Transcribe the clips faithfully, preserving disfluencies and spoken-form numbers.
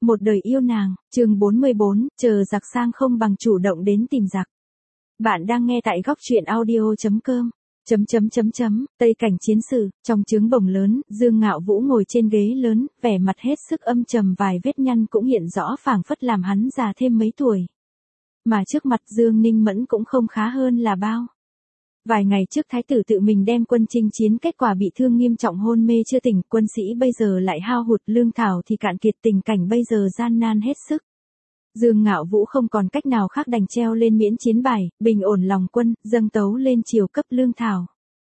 Một đời yêu nàng, chương bốn mươi bốn, chờ giặc sang không bằng chủ động đến tìm giặc. Bạn đang nghe tại góc truyện audio chấm com. Chấm chấm chấm chấm, Tây cảnh chiến sự, trong trướng bồng lớn, Dương Ngạo Vũ ngồi trên ghế lớn, vẻ mặt hết sức âm trầm, vài vết nhăn cũng hiện rõ phảng phất làm hắn già thêm mấy tuổi. Mà trước mặt Dương Ninh Mẫn cũng không khá hơn là bao. Vài ngày trước thái tử tự mình đem quân chinh chiến, kết quả bị thương nghiêm trọng hôn mê chưa tỉnh, quân sĩ bây giờ lại hao hụt, lương thảo thì cạn kiệt, tình cảnh bây giờ gian nan hết sức. Dương Ngạo Vũ không còn cách nào khác đành treo lên miễn chiến bài, bình ổn lòng quân, dâng tấu lên triều cấp lương thảo.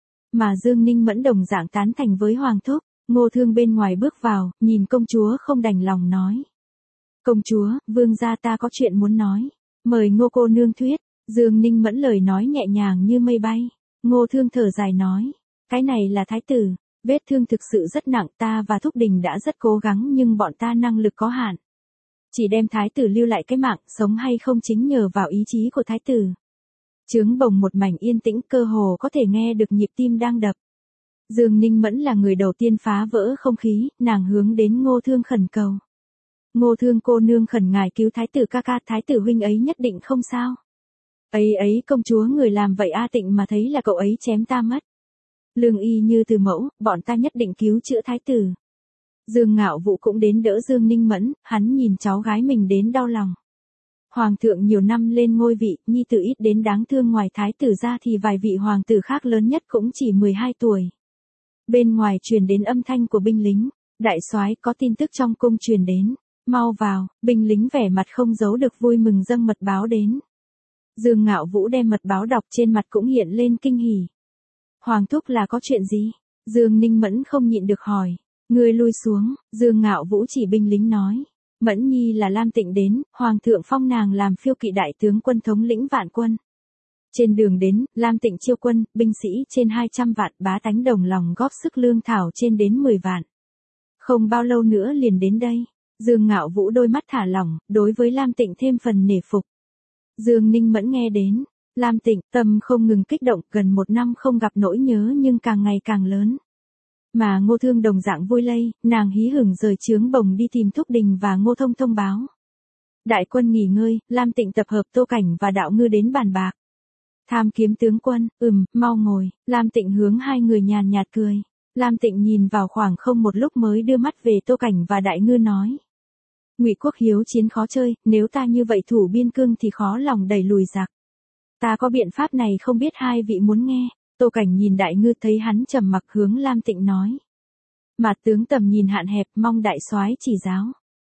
Mà Dương Ninh Mẫn đồng dạng tán thành với Hoàng thúc. Ngô Thương bên ngoài bước vào, nhìn công chúa không đành lòng nói: "Công chúa, vương gia ta có chuyện muốn nói, mời Ngô cô nương thuyết." Dương Ninh Mẫn lời nói nhẹ nhàng như mây bay. Ngô Thương thở dài nói: "Cái này là thái tử, vết thương thực sự rất nặng, ta và Thúc Đình đã rất cố gắng nhưng bọn ta năng lực có hạn. Chỉ đem thái tử lưu lại cái mạng, sống hay không chính nhờ vào ý chí của thái tử." Trướng bồng một mảnh yên tĩnh, cơ hồ có thể nghe được nhịp tim đang đập. Dương Ninh Mẫn là người đầu tiên phá vỡ không khí, nàng hướng đến Ngô Thương khẩn cầu: "Ngô Thương cô nương, khẩn ngài cứu thái tử ca ca, thái tử huynh ấy nhất định không sao." "Ấy ấy công chúa, người làm vậy A Tịnh mà thấy là cậu ấy chém ta mất. Lương y như từ mẫu, bọn ta nhất định cứu chữa thái tử." Dương Ngạo Vũ cũng đến đỡ Dương Ninh Mẫn, hắn nhìn cháu gái mình đến đau lòng. Hoàng thượng nhiều năm lên ngôi vị, nhi tử ít đến đáng thương, ngoài thái tử ra thì vài vị hoàng tử khác lớn nhất cũng chỉ mười hai tuổi. Bên ngoài truyền đến âm thanh của binh lính: "Đại soái, có tin tức trong cung truyền đến, mau vào." Binh lính vẻ mặt không giấu được vui mừng dâng mật báo đến. Dương Ngạo Vũ đem mật báo đọc, trên mặt cũng hiện lên kinh hỉ. "Hoàng thúc, là có chuyện gì?" Dương Ninh Mẫn không nhịn được hỏi. "Ngươi lui xuống." Dương Ngạo Vũ chỉ binh lính nói: "Mẫn nhi là Lam Tịnh đến, hoàng thượng phong nàng làm phiêu kỵ đại tướng quân, thống lĩnh vạn quân. Trên đường đến, Lam Tịnh chiêu quân, binh sĩ trên hai trăm vạn, bá tánh đồng lòng góp sức, lương thảo trên đến mười vạn. Không bao lâu nữa liền đến đây." Dương Ngạo Vũ đôi mắt thả lỏng, đối với Lam Tịnh thêm phần nể phục. Dương Ninh Mẫn nghe đến Lam Tịnh, tâm không ngừng kích động, gần một năm không gặp nỗi nhớ nhưng càng ngày càng lớn. Mà Ngô Thương đồng dạng vui lây, nàng hí hửng rời trướng bồng đi tìm Thúc Đình và Ngô Thông thông báo: "Đại quân nghỉ ngơi, Lam Tịnh tập hợp Tô Cảnh và Đạo Ngư đến bàn bạc." "Tham kiếm tướng quân, ừm, mau ngồi." Lam Tịnh hướng hai người nhàn nhạt cười. Lam Tịnh nhìn vào khoảng không một lúc mới đưa mắt về Tô Cảnh và Đại Ngư nói: "Ngụy quốc hiếu chiến khó chơi, nếu ta như vậy thủ biên cương thì khó lòng đẩy lùi giặc. Ta có biện pháp này, không biết hai vị muốn nghe?" Tô Cảnh nhìn Đại Ngư, thấy hắn trầm mặc, hướng Lam Tịnh nói: "Mạt tướng tầm nhìn hạn hẹp, mong đại soái chỉ giáo."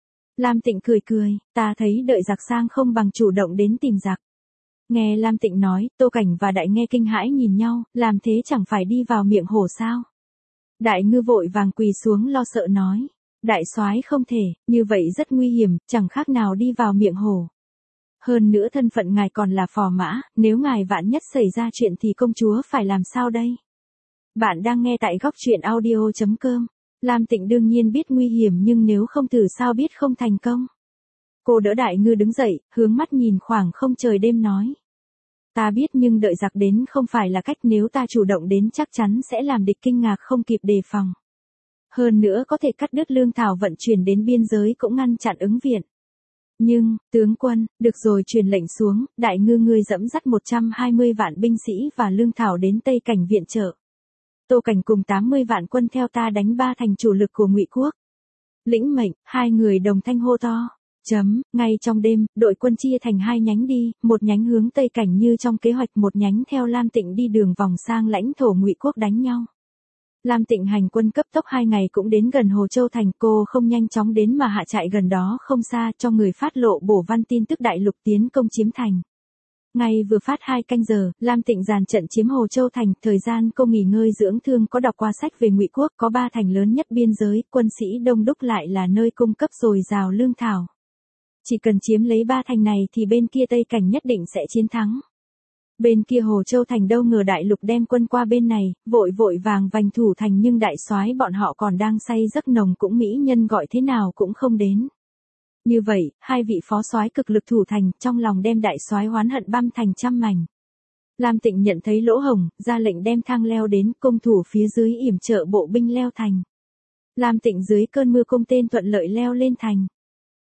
Lam Tịnh cười cười: "Ta thấy đợi giặc sang không bằng chủ động đến tìm giặc." Nghe Lam Tịnh nói, Tô Cảnh và Đại nghe kinh hãi nhìn nhau, làm thế chẳng phải đi vào miệng hổ sao? Đại Ngư vội vàng quỳ xuống lo sợ nói: "Đại soái không thể, như vậy rất nguy hiểm, chẳng khác nào đi vào miệng hổ. Hơn nữa thân phận ngài còn là phò mã, nếu ngài vạn nhất xảy ra chuyện thì công chúa phải làm sao đây?" Bạn đang nghe tại góc truyện audio chấm com. Lam Tịnh đương nhiên biết nguy hiểm, nhưng nếu không thử sao biết không thành công. Cô đỡ Đại Ngư đứng dậy, hướng mắt nhìn khoảng không trời đêm nói: "Ta biết, nhưng đợi giặc đến không phải là cách, nếu ta chủ động đến chắc chắn sẽ làm địch kinh ngạc không kịp đề phòng. Hơn nữa có thể cắt đứt lương thảo vận chuyển đến biên giới, cũng ngăn chặn ứng viện. Nhưng, tướng quân." "Được rồi, truyền lệnh xuống, Đại Ngư ngươi dẫm dắt một trăm hai mươi vạn binh sĩ và lương thảo đến Tây Cảnh viện trợ. Tô Cảnh cùng tám mươi vạn quân theo ta đánh ba thành chủ lực của Ngụy quốc." "Lĩnh mệnh." Hai người đồng thanh hô to. Chấm, ngay trong đêm, đội quân chia thành hai nhánh đi, một nhánh hướng Tây Cảnh như trong kế hoạch, một nhánh theo Lam Tịnh đi đường vòng sang lãnh thổ Ngụy quốc đánh nhau. Lam Tịnh hành quân cấp tốc, hai ngày cũng đến gần Hồ Châu thành, cô không nhanh chóng đến mà hạ trại gần đó không xa, cho người phát lộ bổ văn tin tức đại lục tiến công chiếm thành. Ngay vừa phát hai canh giờ, Lam Tịnh dàn trận chiếm Hồ Châu thành, thời gian cô nghỉ ngơi dưỡng thương, có đọc qua sách về Ngụy quốc, có ba thành lớn nhất biên giới, quân sĩ đông đúc, lại là nơi cung cấp dồi dào lương thảo. Chỉ cần chiếm lấy ba thành này thì bên kia Tây Cảnh nhất định sẽ chiến thắng. Bên kia Hồ Châu thành đâu ngờ đại lục đem quân qua bên này, vội vội vàng vành thủ thành, nhưng đại soái bọn họ còn đang say giấc nồng, cũng mỹ nhân gọi thế nào cũng không đến. Như vậy, hai vị phó soái cực lực thủ thành, trong lòng đem đại soái oán hận băm thành trăm mảnh. Lam Tịnh nhận thấy lỗ hổng, ra lệnh đem thang leo đến, cung thủ phía dưới yểm trợ bộ binh leo thành. Lam Tịnh dưới cơn mưa cung tên thuận lợi leo lên thành.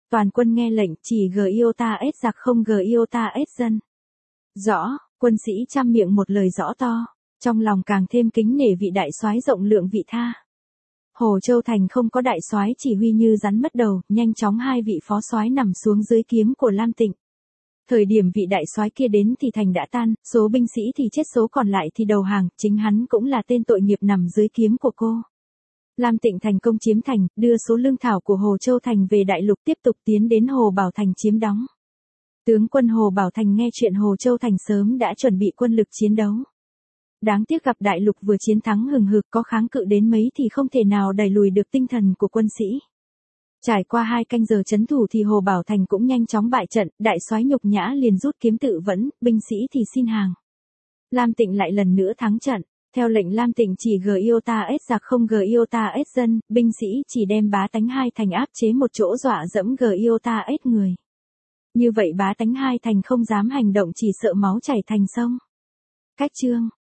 Toàn quân nghe lệnh, chỉ G Iota S giặc không G Iota S dân. Rõ, quân sĩ trăm miệng một lời rõ to, trong lòng càng thêm kính nể vị đại soái rộng lượng vị tha. Hồ Châu Thành không có đại soái chỉ huy như rắn mất đầu, nhanh chóng hai vị phó soái nằm xuống dưới kiếm của Lam Tịnh. Thời điểm vị đại soái kia đến thì thành đã tan, số binh sĩ thì chết số còn lại thì đầu hàng, chính hắn cũng là tên tội nghiệp nằm dưới kiếm của cô. Lam Tịnh thành công chiếm thành, đưa số lương thảo của Hồ Châu Thành về đại lục tiếp tục tiến đến Hồ Bảo Thành chiếm đóng. Tướng quân Hồ Bảo Thành nghe chuyện Hồ Châu Thành sớm đã chuẩn bị quân lực chiến đấu. Đáng tiếc gặp đại lục vừa chiến thắng hừng hực có kháng cự đến mấy thì không thể nào đẩy lùi được tinh thần của quân sĩ. Trải qua hai canh giờ trấn thủ thì Hồ Bảo Thành cũng nhanh chóng bại trận, đại soái nhục nhã liền rút kiếm tự vẫn, binh sĩ thì xin hàng. Lam Tịnh lại lần nữa thắng trận, theo lệnh Lam Tịnh chỉ G Iota S giặc không G Iota S dân, binh sĩ chỉ đem Bá Tánh hai thành áp chế một chỗ dọa dẫm G Iota S người. Như vậy Bá Tánh hai thành không dám hành động chỉ sợ máu chảy thành sông. Cách chương